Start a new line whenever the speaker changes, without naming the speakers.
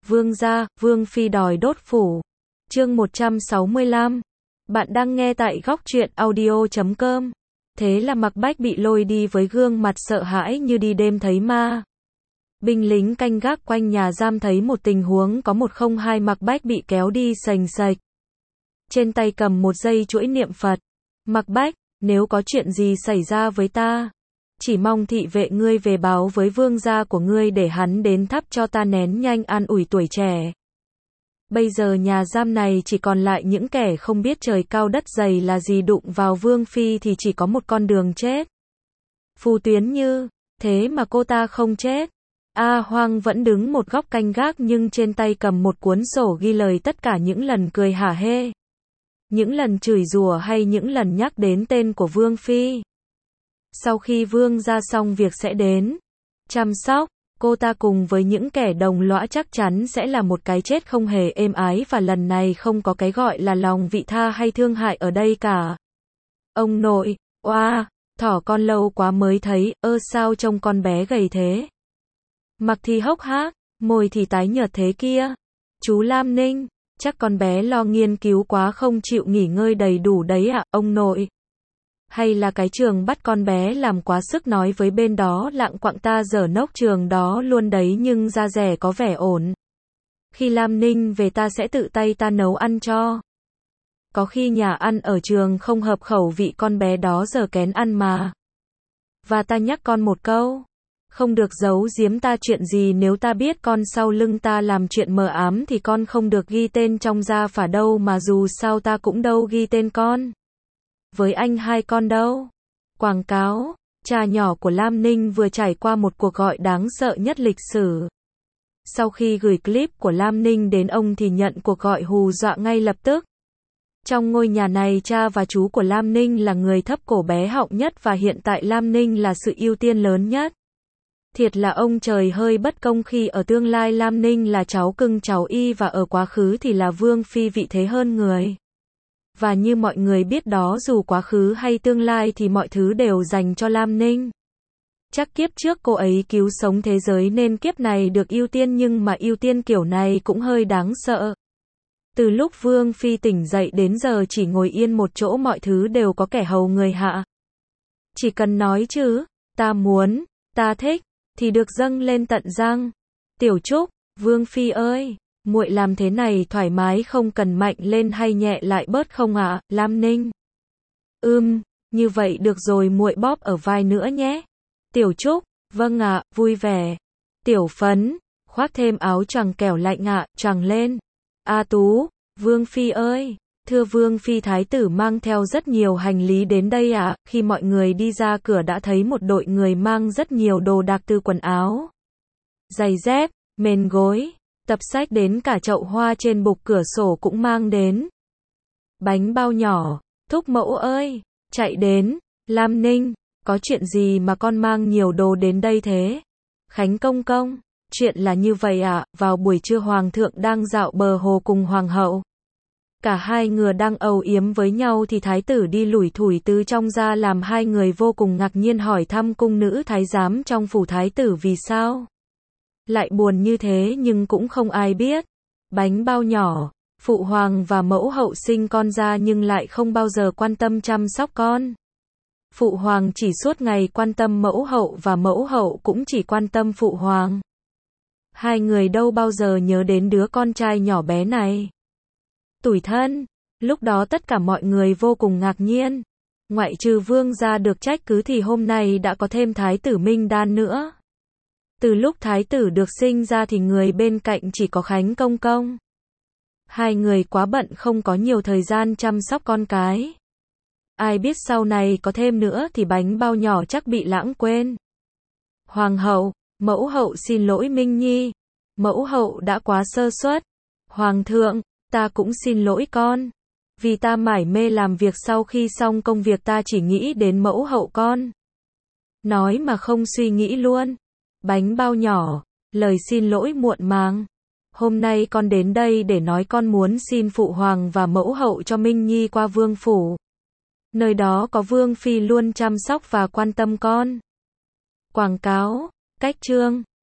Vương gia, Vương phi đòi đốt phủ. Chương 165. Bạn đang nghe tại góc truyện audio.com. Thế là Mạc Bách bị lôi đi với gương mặt sợ hãi như đi đêm thấy ma. Binh lính canh gác quanh nhà giam thấy một tình huống có một không hai, Mạc Bách bị kéo đi sành sạch. Trên tay cầm một dây chuỗi niệm Phật. Mạc Bách, nếu có chuyện gì xảy ra với ta, chỉ mong thị vệ ngươi về báo với vương gia của ngươi để hắn đến thắp cho ta nén nhanh an ủi tuổi trẻ. Bây giờ nhà giam này chỉ còn lại những kẻ không biết trời cao đất dày là gì, đụng vào vương phi thì chỉ có một con đường chết. Phù Tuyến Như, thế mà cô ta không chết. A Hoang vẫn đứng một góc canh gác nhưng trên tay cầm một cuốn sổ ghi lời tất cả những lần cười hả hê, những lần chửi rủa hay những lần nhắc đến tên của vương phi. Sau khi vương gia xong việc sẽ đến chăm sóc cô ta cùng với những kẻ đồng lõa, chắc chắn sẽ là một cái chết không hề êm ái, và lần này không có cái gọi là lòng vị tha hay thương hại ở đây cả. Ông nội, oa, thỏ con lâu quá mới thấy, sao trông con bé gầy thế. Mặt thì hốc hác, môi thì tái nhợt thế kia. Chú Lam Ninh, chắc con bé lo nghiên cứu quá không chịu nghỉ ngơi đầy đủ đấy ạ, ông nội. Hay là cái trường bắt con bé làm quá sức, nói với bên đó lạng quạng ta dở nốc trường đó luôn đấy, nhưng da rẻ có vẻ ổn. Khi Lam Ninh về ta sẽ tự tay ta nấu ăn cho. Có khi nhà ăn ở trường không hợp khẩu vị con bé đó giờ kén ăn mà. Và ta nhắc con một câu, không được giấu giếm ta chuyện gì, nếu ta biết con sau lưng ta làm chuyện mờ ám thì con không được ghi tên trong gia phả đâu, mà dù sao ta cũng đâu ghi tên con với anh hai con đâu. Quảng cáo, cha nhỏ của Lam Ninh vừa trải qua một cuộc gọi đáng sợ nhất lịch sử. Sau khi gửi clip của Lam Ninh đến ông thì nhận cuộc gọi hù dọa ngay lập tức. Trong ngôi nhà này, cha và chú của Lam Ninh là người thấp cổ bé họng nhất, và hiện tại Lam Ninh là sự ưu tiên lớn nhất. Thiệt là ông trời hơi bất công khi ở tương lai Lam Ninh là cháu cưng cháu y, và ở quá khứ thì là vương phi vị thế hơn người. Và như mọi người biết đó, dù quá khứ hay tương lai thì mọi thứ đều dành cho Lam Ninh. Chắc kiếp trước cô ấy cứu sống thế giới nên kiếp này được ưu tiên, nhưng mà ưu tiên kiểu này cũng hơi đáng sợ. Từ lúc vương phi tỉnh dậy đến giờ chỉ ngồi yên một chỗ, mọi thứ đều có kẻ hầu người hạ. Chỉ cần nói chứ, ta muốn, ta thích, thì được dâng lên tận răng. Tiểu Trúc, vương phi ơi, muội làm thế này thoải mái không, cần mạnh lên hay nhẹ lại bớt không ạ? Lam Ninh. Như vậy được rồi, muội bóp ở vai nữa nhé. Tiểu Trúc, vâng ạ, vui vẻ. Tiểu Phấn, khoác thêm áo choàng kẻo lạnh ạ, choàng lên. A Tú, vương phi ơi, thưa vương phi, thái tử mang theo rất nhiều hành lý đến đây ạ. Khi mọi người đi ra cửa đã thấy một đội người mang rất nhiều đồ đạc, từ quần áo, giày dép, mền gối, tập sách đến cả chậu hoa trên bục cửa sổ cũng mang đến. Bánh bao nhỏ, thúc mẫu ơi, chạy đến. Lam Ninh, có chuyện gì mà con mang nhiều đồ đến đây thế? Khánh công công, chuyện là như vậy ạ, vào buổi trưa hoàng thượng đang dạo bờ hồ cùng hoàng hậu. Cả hai người đang âu yếm với nhau thì thái tử đi lủi thủi từ trong ra, làm hai người vô cùng ngạc nhiên, hỏi thăm cung nữ thái giám trong phủ thái tử vì sao lại buồn như thế, nhưng cũng không ai biết. Bánh bao nhỏ, phụ hoàng và mẫu hậu sinh con ra nhưng lại không bao giờ quan tâm chăm sóc con. Phụ hoàng chỉ suốt ngày quan tâm mẫu hậu, và mẫu hậu cũng chỉ quan tâm phụ hoàng. Hai người đâu bao giờ nhớ đến đứa con trai nhỏ bé này. Tủi thân. Lúc đó tất cả mọi người vô cùng ngạc nhiên. Ngoại trừ vương gia được trách cứ thì hôm nay đã có thêm thái tử Minh Đan nữa. Từ lúc thái tử được sinh ra thì người bên cạnh chỉ có Khánh công công. Hai người quá bận không có nhiều thời gian chăm sóc con cái. Ai biết sau này có thêm nữa thì bánh bao nhỏ chắc bị lãng quên. Hoàng hậu, mẫu hậu xin lỗi Minh Nhi. Mẫu hậu đã quá sơ suất. Hoàng thượng, ta cũng xin lỗi con. Vì ta mải mê làm việc, sau khi xong công việc ta chỉ nghĩ đến mẫu hậu con. Nói mà không suy nghĩ luôn. Bánh bao nhỏ, lời xin lỗi muộn màng. Hôm nay con đến đây để nói con muốn xin phụ hoàng và mẫu hậu cho Minh Nhi qua vương phủ. Nơi đó có vương phi luôn chăm sóc và quan tâm con. Quảng cáo, cách chương.